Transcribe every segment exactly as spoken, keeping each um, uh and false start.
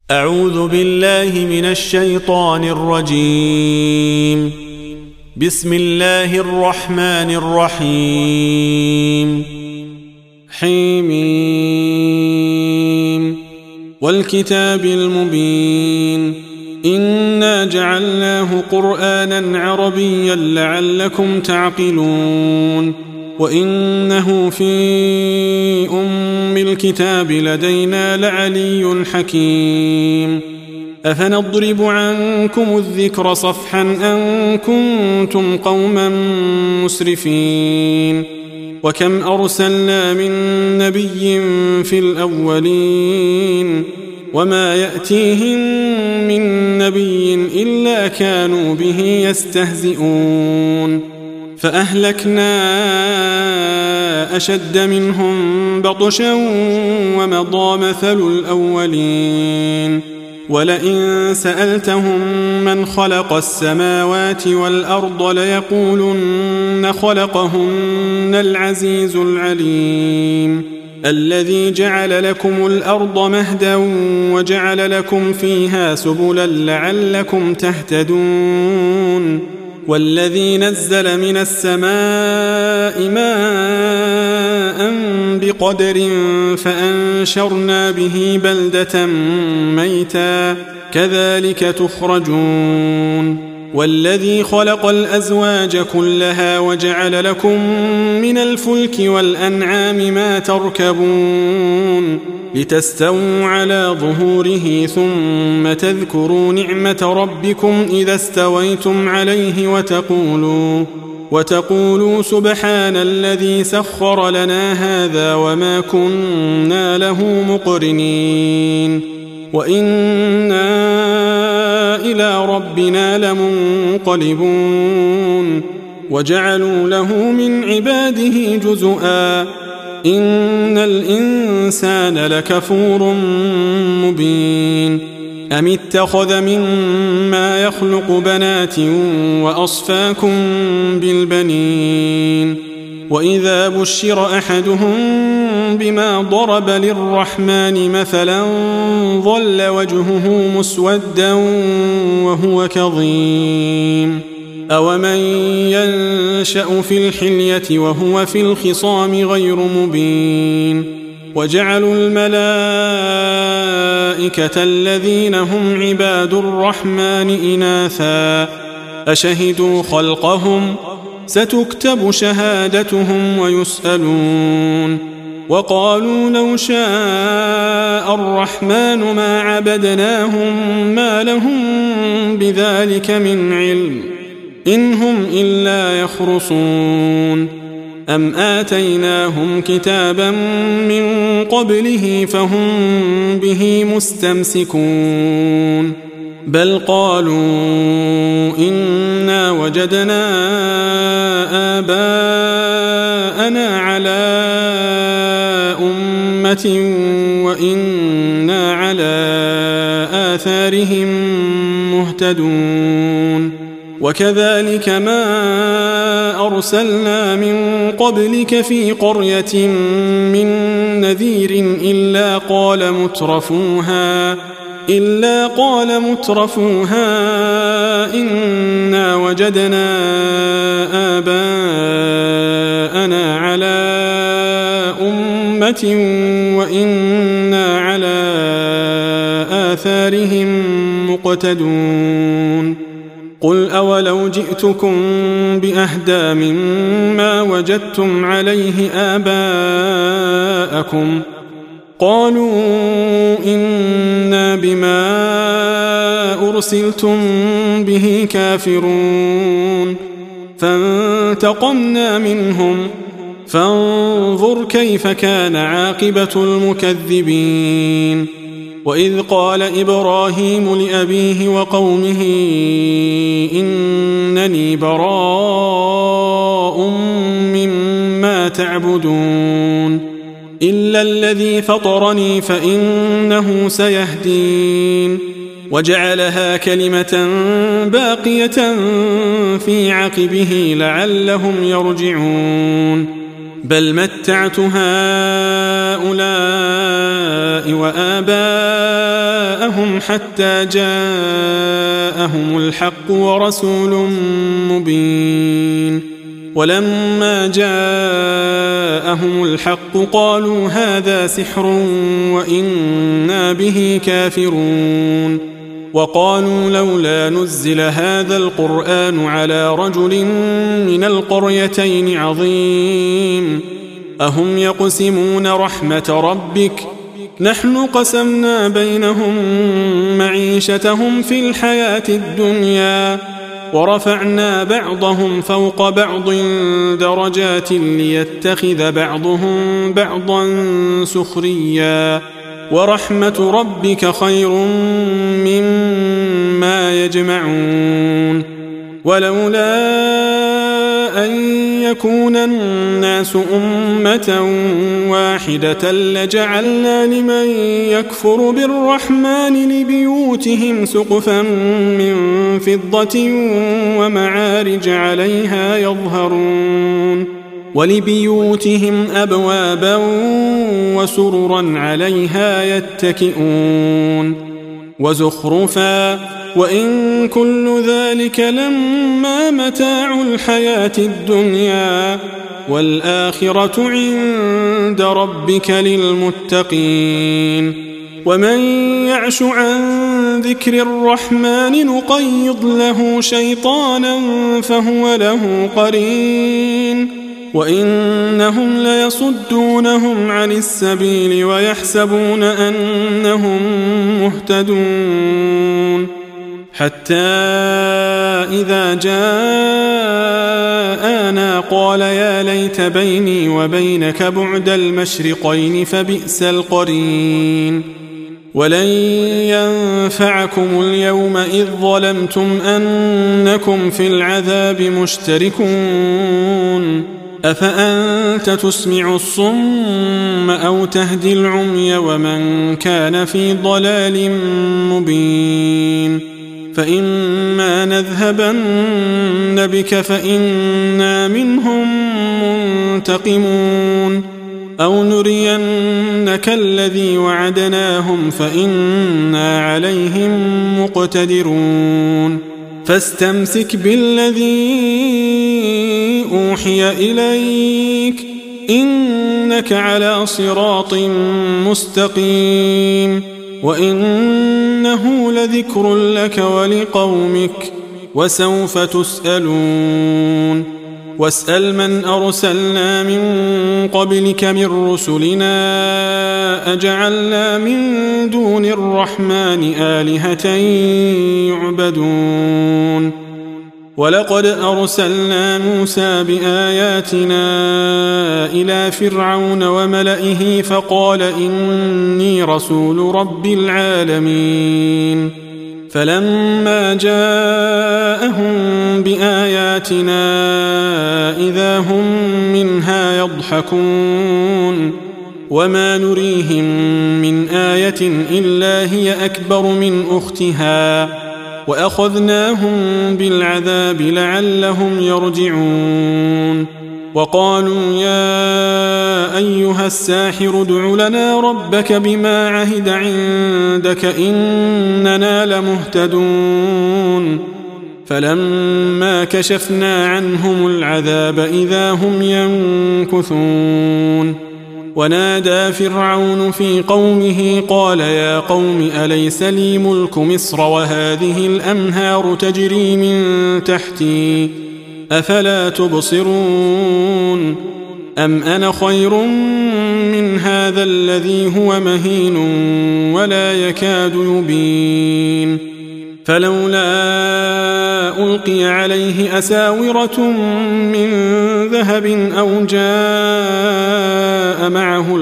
أعوذ بالله من الشيطان الرجيم. بسم الله الرحمن الرحيم. حميم والكتاب المبين إنا جعلناه قرآنا عربيا لعلكم تعقلون وإنه في أم الكتاب لدينا لعلي حكيم. أفنضرب عنكم الذكر صفحا أن كنتم قوما مسرفين وكم أرسلنا من نبي في الأولين وما يأتيهم من نبي إلا كانوا به يستهزئون فأهلكنا أشد منهم بطشا ومضى مثل الأولين ولئن سألتهم من خلق السماوات والأرض ليقولن خلقهن العزيز العليم الذي جعل لكم الأرض مهدا وجعل لكم فيها سبلا لعلكم تهتدون والذي نزل من السماء ماء بقدر فأنشرنا به بلدة ميتا كذلك تخرجون والذي خلق الأزواج كلها وجعل لكم من الفلك والأنعام ما تركبون لتستووا على ظهوره ثم تذكروا نعمة ربكم إذا استويتم عليه وتقولوا وتقولوا سبحان الذي سخر لنا هذا وما كنا له مقرنين وإنا إلى ربنا لمنقلبون وجعلوا له من عباده جزءا إن الإنسان لكفور مبين أم اتخذ مما يخلق بنات وأصفاكم بالبنين وإذا بشر أحدهم بما ضرب للرحمن مثلا ظل وجهه مسودا وهو كظيم أومن ينشأ في الحلية وهو في الخصام غير مبين وجعلوا الملائكة الذين هم عباد الرحمن إناثا أشهدوا خلقهم ستكتب شهادتهم ويسألون وقالوا لو شاء الرحمن ما عبدناهم ما لهم بذلك من علم إن هم إلا يخرصون أم آتيناهم كتابا من قبله فهم به مستمسكون بل قالوا إنا وجدنا آباءنا على أمة وإنا على آثارهم مهتدون وكذلك ما أرسلنا من قبلك في قرية من نذير إلا قال مترفوها إلا قال مترفوها إنا وجدنا آباءنا على أمة وإنا على آثارهم مقتدون قل أولو جئتكم بأهدى مما وجدتم عليه آباءكم قالوا إنا بما أرسلتم به كافرون فانتقمنا منهم فانظر كيف كان عاقبة المكذبين وإذ قال إبراهيم لأبيه وقومه إنني براء مما تعبدون إلا الذي فطرني فإنه سيهدين وجعلها كلمة باقية في عقبه لعلهم يرجعون بل متعت هؤلاء وآباءهم جاءهم حتى جاءهم الحق ورسول مبين ولما جاءهم الحق قالوا هذا سحر وإنا به كافرون وقالوا لولا نزل هذا القرآن على رجل من القريتين عظيم أهم يقسمون رحمة ربك نحن قسمنا بينهم معيشتهم في الحياة الدنيا ورفعنا بعضهم فوق بعض درجات ليتخذ بعضهم بعضا سخريا ورحمة ربك خير مما يجمعون ولولا أن يكون الناس أمة واحدة لجعلنا لمن يكفر بالرحمن لبيوتهم سقفا من فضة ومعارج عليها يظهرون ولبيوتهم أبوابا وسررا عليها يتكئون وزخرفا وإن كل ذلك لما متاع الحياة الدنيا والآخرة عند ربك للمتقين ومن يعش عن ذكر الرحمن نقيض له شيطانا فهو له قرين وإنهم ليصدونهم عن السبيل ويحسبون أنهم مهتدون حتى إذا جاءنا قال يا ليت بيني وبينك بعد المشرقين فبئس القرين ولن ينفعكم اليوم إذ ظلمتم أنكم في العذاب مشتركون أفأنت تسمع الصم أو تهدي العمي ومن كان في ضلال مبين فإما نذهبن بك فإنا منهم منتقمون أو نرينك الذي وعدناهم فإنا عليهم مقتدرون فاستمسك بالذي أوحي إليك إنك على صراط مستقيم وإنه لذكر لك ولقومك وسوف تسألون واسأل من أرسلنا من قبلك من رسلنا أجعلنا من دون الرحمن آلهة يعبدون ولقد أرسلنا موسى بآياتنا إلى فرعون وملئه فقال إني رسول رب العالمين فلما جاءهم بآياتنا إذا هم منها يضحكون وما نريهم من آية إلا هي أكبر من أختها وأخذناهم بالعذاب لعلهم يرجعون وقالوا يا أيها الساحر ادع لنا ربك بما عهد عندك إننا لمهتدون فلما كشفنا عنهم العذاب إذا هم ينكثون ونادى فرعون في قومه قال يا قوم أليس لي ملك مصر وهذه الأنهار تجري من تحتي أفلا تبصرون أم أنا خير من هذا الذي هو مهين ولا يكاد يبين فلولا ألقي عليه أساورة من ذهب أو جاء معه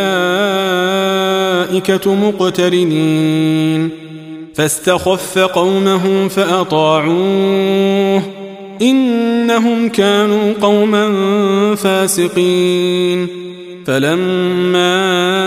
الملائكة مقترنين فاستخف قومه فأطاعوه إنهم كانوا قوما فاسقين فلما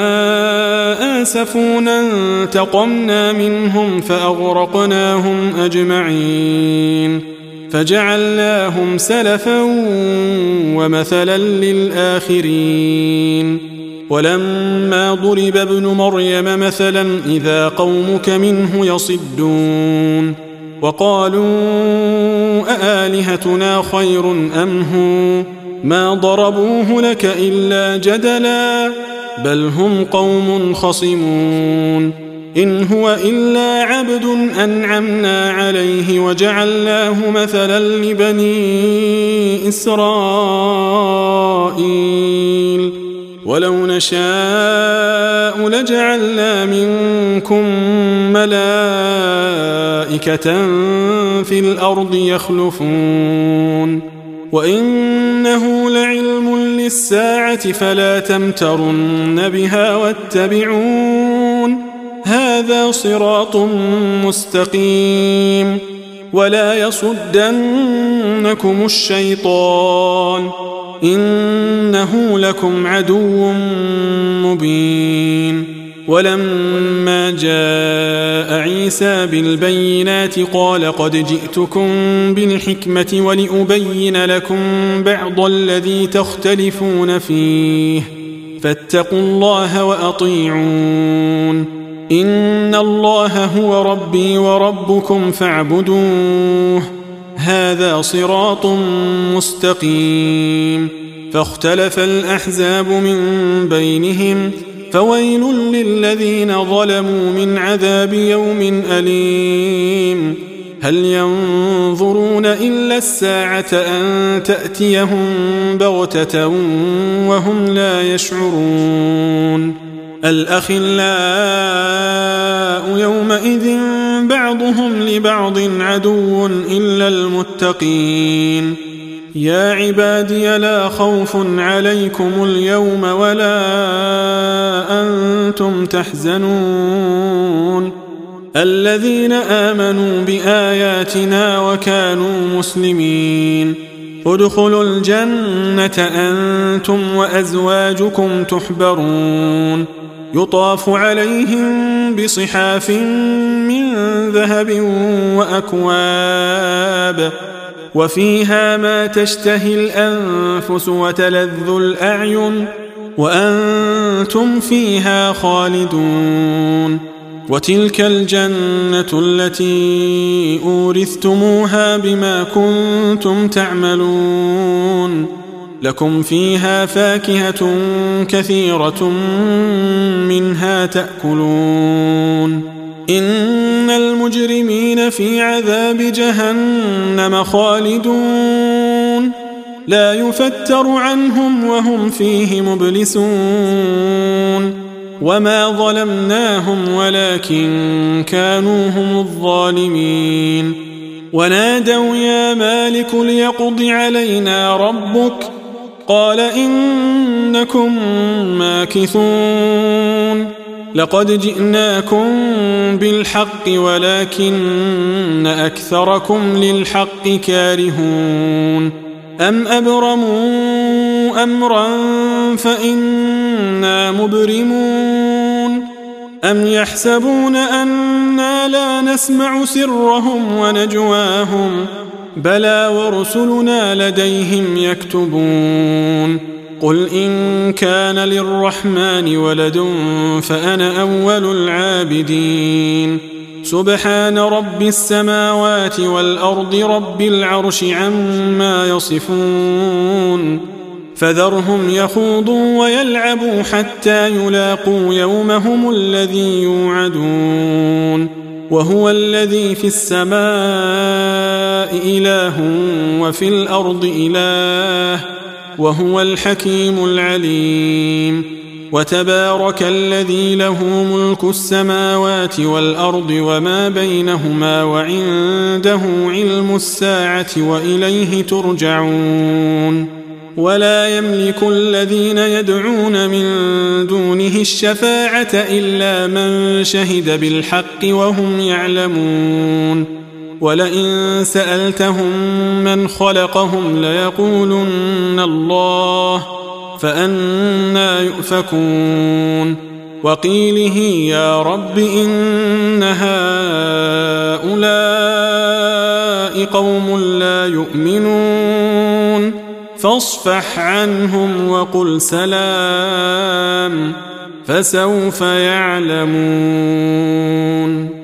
آسفونا انتقمنا منهم فأغرقناهم أجمعين فجعلناهم سلفا ومثلا للآخرين ولما ضرب ابن مريم مثلا إذا قومك منه يصدون وقالوا أآلهتنا خير أم هو ما ضربوه لك إلا جدلا بل هم قوم خصمون إن هو إلا عبد أنعمنا عليه وجعلناه مثلا لبني إسرائيل ولو نشاء لجعلنا منكم ملائكة في الأرض يخلفون وإنه لعلم للساعة فلا تمترن بها واتبعون هذا صراط مستقيم ولا يصدنكم الشيطان إنه لكم عدو مبين ولما جاء عيسى بالبينات قال قد جئتكم بالحكمة ولأبين لكم بعض الذي تختلفون فيه فاتقوا الله وأطيعون إن الله هو ربي وربكم فاعبدوه هذا صراط مستقيم فاختلف الأحزاب من بينهم فويل للذين ظلموا من عذاب يوم أليم هل ينظرون إلا الساعة أن تأتيهم بغتة وهم لا يشعرون الأخلاء يومئذ بعضهم لبعض عدو إلا المتقين يا عبادي لا خوف عليكم اليوم ولا أنتم تحزنون الذين آمنوا بآياتنا وكانوا مسلمين ادخلوا الجنة أنتم وأزواجكم تحبرون يطاف عليهم بصحاف من ذهب وأكواب وفيها ما تشتهي الأنفس وتلذ الأعين وأنتم فيها خالدون وتلك الجنة التي أورثتموها بما كنتم تعملون لكم فيها فاكهة كثيرة منها تأكلون إن المجرمين في عذاب جهنم خالدون لا يفتر عنهم وهم فيه مبلسون وما ظلمناهم ولكن كانوا هم الظالمين ونادوا يا مالك ليقض علينا ربك قال إنكم ماكثون لقد جئناكم بالحق ولكن أكثركم للحق كارهون أم أبرموا أمرا فإنا مبرمون أم يحسبون أنا لا نسمع سرهم ونجواهم بلى ورسلنا لديهم يكتبون قل إن كان للرحمن ولد فأنا أول العابدين سبحان رب السماوات والأرض رب العرش عما يصفون فذرهم يخوضوا ويلعبوا حتى يلاقوا يومهم الذي يوعدون وهو الذي في السماء إله وفي الأرض إله وهو الحكيم العليم وتبارك الذي له ملك السماوات والأرض وما بينهما وعنده علم الساعة وإليه ترجعون ولا يملك الذين يدعون من دونه الشفاعة إلا من شهد بالحق وهم يعلمون ولئن سألتهم من خلقهم ليقولن الله فأنى يؤفكون وقيله يا رب إن هؤلاء قوم لا يؤمنون فاصفح عنهم وقل سلام فسوف يعلمون.